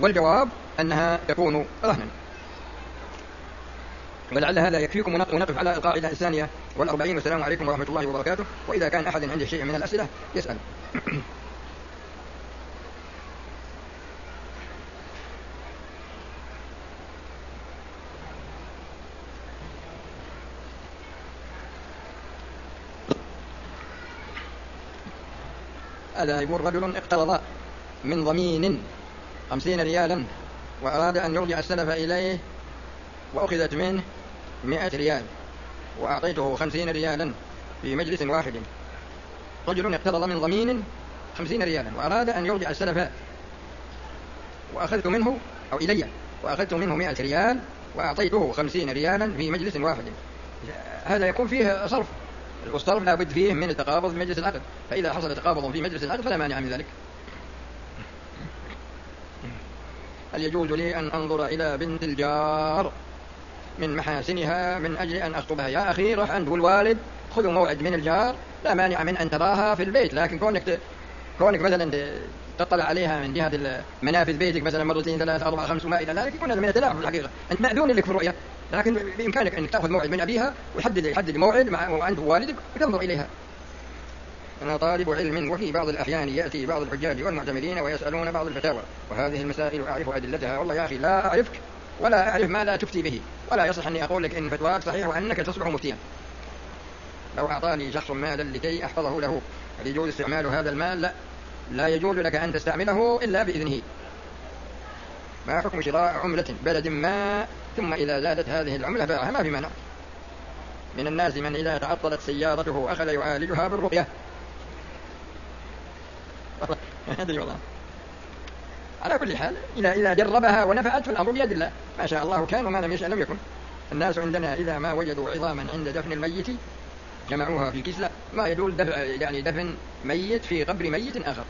والجواب أنها تكون رهنا. ولعل هذا يكفيكم ونقف على القاعدة الثانية والأربعين. والسلام عليكم ورحمة الله وبركاته. وإذا كان أحد عنده شيء من الأسئلة يسأل. هذا يقول رجل اقترض من ضمين 50 ريالا وأراد أن يرجع السلف إليه وأخذت منه 100 ريال وأعطيته 50 ريالا في مجلس واحد. رجل اقترض من ضمين 50 ريالا وأراد أن يرجع السلف وأخذت منه أو إلي وأخذت منه 100 ريال وأعطيته 50 ريالا في مجلس واحد. هذا يكون فيه صرف، والصرف لا بد فيه من التقابض في مجلس العقد، فإذا حصل تقابض في مجلس العقد فلا مانع من ذلك. هل يجوز لي أن أنظر إلى بنت الجار من محاسنها من أجل أن أخطبها؟ يا أخي روح عند الوالد، خذوا موعد من الجار، لا مانع من أن تراها في البيت، لكن كونك مثلا تطلع عليها من جهة منافذ بيتك مثلا مرتين 3 4 5 وما إلى ذلك، يكون هذا من التلاعب في الحقيقة. أنت مأذون لك في الرؤية، لكن بإمكانك أن تأخذ موعد من أبيها ويحدد موعد عند والدك وتنظر إليها. أنا طالب علم، وفي بعض الأحيان يأتي بعض الحجاج والمعتمرين ويسألون بعض الفتاوى، وهذه المسائل أعرف أدلتها. والله يا أخي لا أعرفك ولا أعرف ما لا تفتي به، ولا يصح أني أقول لك إن فتواك صحيح وأنك تصبح مفتيا. لو أعطاني شخص مالا لكي أحفظه له، هل يجوز استعمال هذا المال؟ لا يجوز لك أن تستعمله إلا بإذنه. ما حكم شراء عملة بلد ما ثم إذا زادت هذه العملة باعها؟ ما في مانع. من الناس من إذا تعطلت سيارته أخذ يعالجها بالرقية. والله على كل حال إذا جربها ونفعت فالأمر بيد الله، ما شاء الله كان وما لم يشاء لم يكن. الناس عندنا إذا ما وجدوا عظاما عند دفن الميت جمعوها في كسلة، ما يجوز دفن ميت في قبر ميت آخر.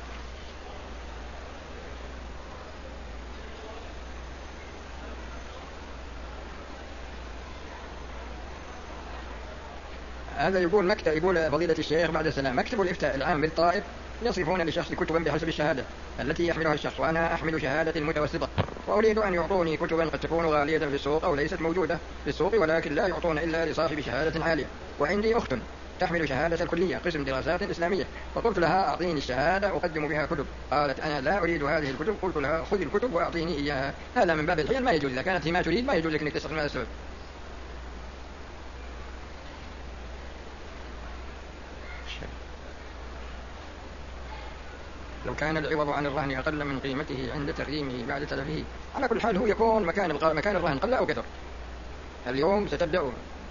هذا يقول فضيلة الشيخ بعد السلام، مكتب الإفتاء العام بالطائف يصفون لشخص كتبا بحسب الشهادة التي يحملها الشخص، وأنا أحمل شهادة المتوسطة، وأريد أن يعطوني كتبا قد تكون غالية في السوق أو ليست موجودة في السوق، ولكن لا يعطون إلا لصاحب شهادة عالية. وعندي أخت تحمل شهادة الكلية قسم دراسات إسلامية، فقلت لها أعطيني الشهادة أقدم بها كتب، قالت أنا لا أريد هذه الكتب. قلت لها خذي الكتب وأعطيني إياها. هذا من باب الحيل، ما يجوز. إذا كانت هي ما تريد ما يجوز لك أنك تستخدم هذا السبب. لو كان العوض عن الرهن أقل من قيمته عند تقديمه بعد تلفه، على كل حال هو يكون مكان الرهن قل أو كثر. اليوم ستبدأ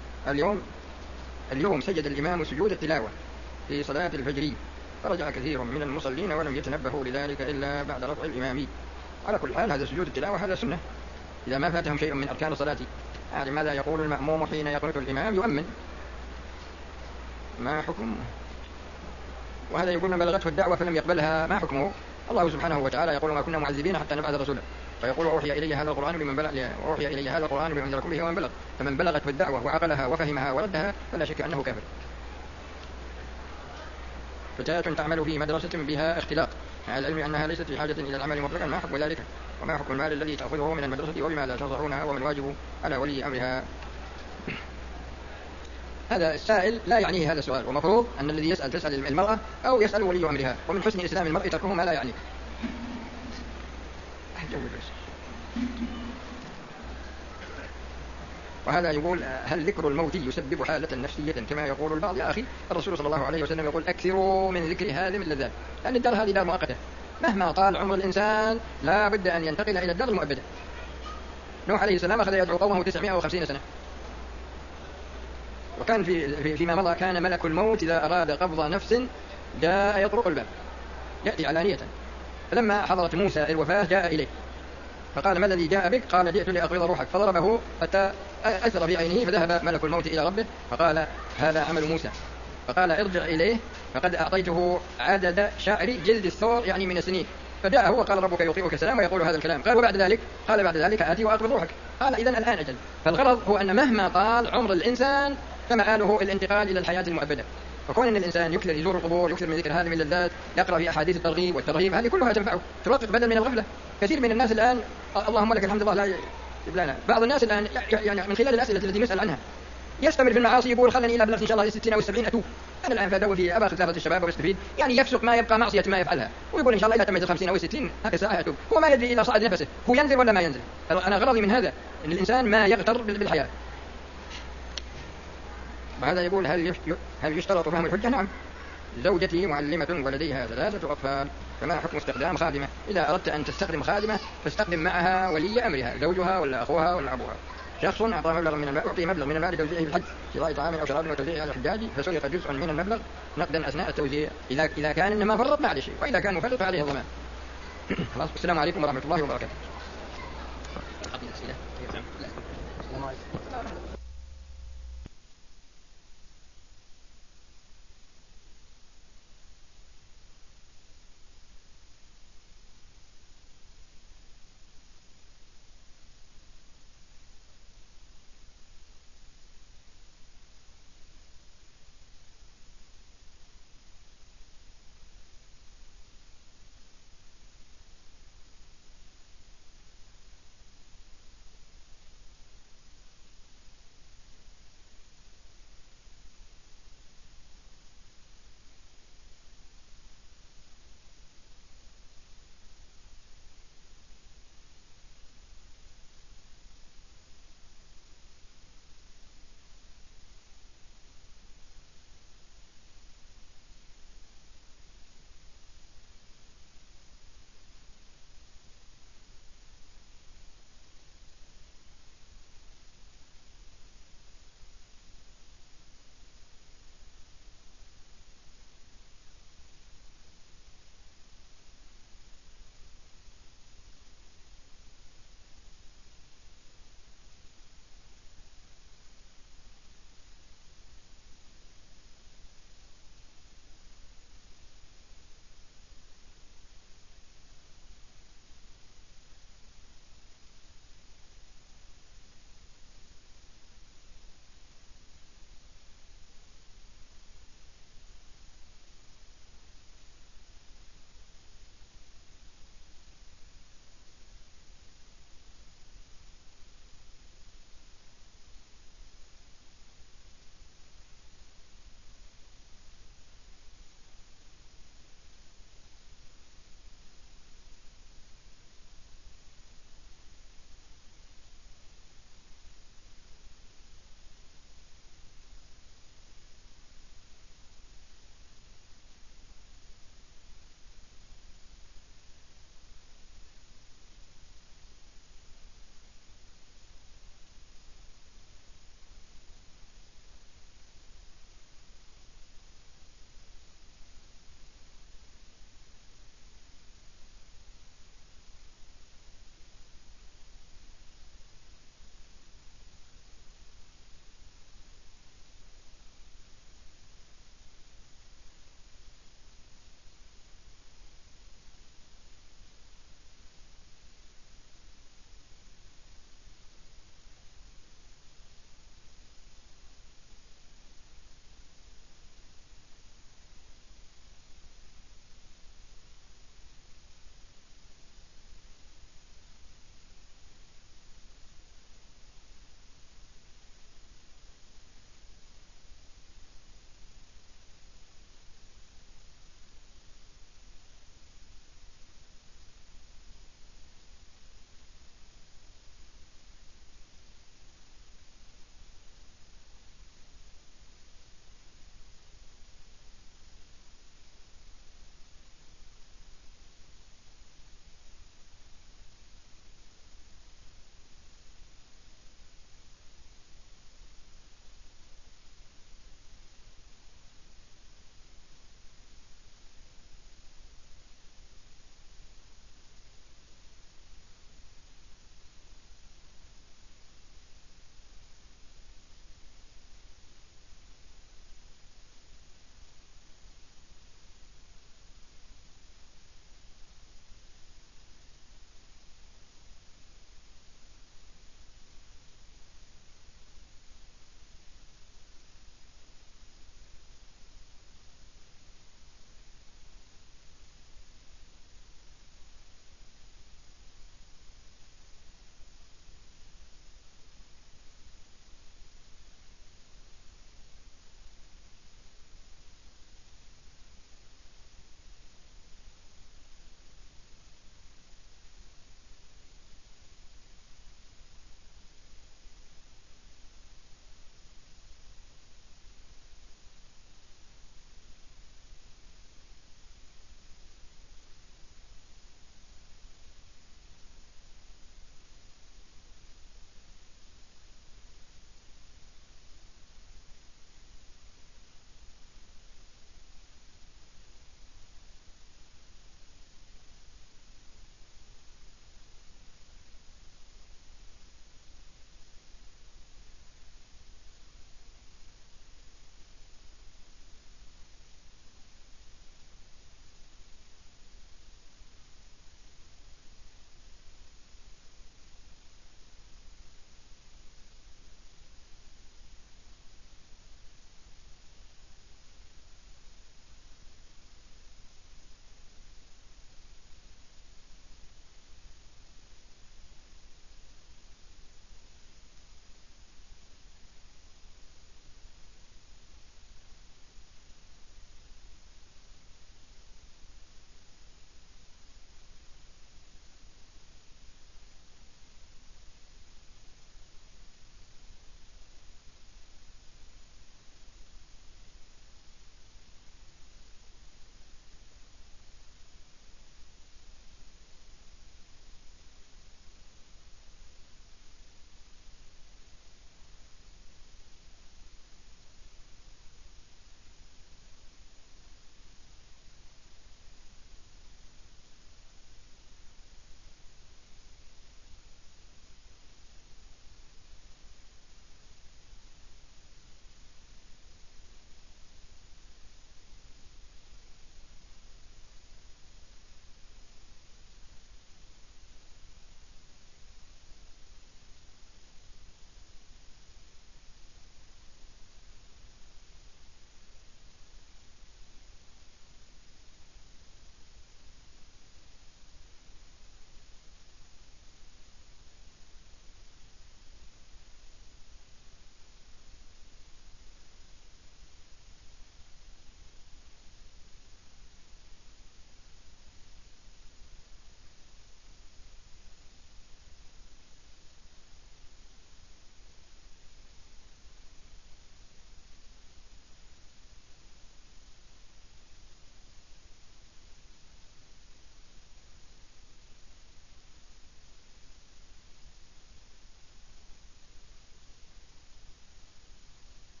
اليوم سجد الإمام سجود التلاوة في صلاة الفجر، فرجع كثير من المصلين ولم يتنبهوا لذلك إلا بعد رفع الإمام. على كل حال هذا سجود التلاوة هذا سنة، إذا ما فاتهم شيء من أركان الصلاة. يعني ماذا يقول المأموم حين يقنط الإمام؟ يؤمن. ما حكم؟ وهذا يقول من بلغته الدعوة فلم يقبلها ما حكمه؟ الله سبحانه وتعالى يقول ما كنا معذبين حتى نبعث رسولا، فيقول أوحي إلي هذا القرآن لمن أنذركم به ومن بلغ، فمن بلغت بالدعوة وعقلها وفهمها وردها فلا شك أنه كافر. فتاة تعمل في مدرسة بها اختلاط مع العلم أنها ليست في حاجة إلى العمل مطلقا، ما حكم ذلك؟ وما حكم المال الذي تأخذه من المدرسة وبما لا تنصحونها ومن واجب على ولي أمرها؟ هذا السائل لا يعنيه هذا السؤال، ومفروض أن الذي تسأل المرأة أو يسأل ولي أمرها، ومن حسن إسلام المرء تركه ما لا يعني. وهذا يقول هل ذكر الموت يسبب حالة نفسية كما يقول البعض؟ يا أخي الرسول صلى الله عليه وسلم يقول أكثروا من ذكر هذه اللذات، لأن الدار هذه دار مؤقتة، مهما طال عمر الإنسان لا بد أن ينتقل إلى الدار المؤبدة. نوح عليه السلام أخذ يدعو قومه 950 سنة، وكان فيما مضى كان ملك الموت إذا أراد قبض نفس جاء يطرق الباب يأتي علانية، فلما حضرت موسى الوفاة جاء إليه فقال ما الذي جاء بك؟ قال جئت لأقبض روحك، فضربه حتى أثر في عينه، فذهب ملك الموت إلى ربه فقال هذا عمل موسى، فقال ارجع إليه فقد أعطيته عدد شعر جلد الثور يعني من السنين، فجاءه وقال ربك يطيعك السلام ويقول هذا الكلام. قال بعد ذلك آتي وأقبض روحك. قال إذن الآن أجل. فالغرض هو أن مهما طال عمر الإنسان فمآله الانتقال إلى الحياة المؤبدة، فكون أن الإنسان يكثر يزور القبور، يكثر من ذكر هذه من اللذات، يقرأ في أحاديث الترغيب والترهيب، هذه كلها تنفعه، ترقق بدل من الغفلة. كثير من الناس الآن اللهم لك الحمد، الله لا يبلانا، بعض الناس الآن يعني من خلال الأسئلة التي نسأل عنها يستمر في المعاصي، يقول خلني إلى بلغ إن شاء الله 60 أو 70 أتوب. أنا الآن فأدور في أبا خسافة الشباب ويستفيد، يعني يفسق ما يبقى معصية ما يفعلها، ويقول إن شاء الله إذا تمت 50 أو 60 هكذا ساعة أتوب. هو ما يدري إذا صعد نفسه هو ينزل ولا ما ينزل. أنا غرضي من هذا أن الإنسان ما يغتر بالحياة. وهذا يقول هل يشترط فهم الحجة؟ نعم. زوجتي معلمة ولديها 3 أطفال، فما حكم استخدام خادمة؟ إذا أردت أن تستخدم خادمة فاستخدم معها ولي أمرها، زوجها ولا أخوها ولا أبوها. شخص أعطى مبلغ من المال، أعطي مبلغ من المال لتوزيعه في الحج، شراء طعام أو شراب وتوزيعه على الحجاج، فسرق جزء من المبلغ نقدا أثناء التوزيع. إذا كان إنما فرط ما عليه شيء، وإذا كان مفرط فعليه الضمان. خلاص. السلام عليكم ورحمة الله وبركاته.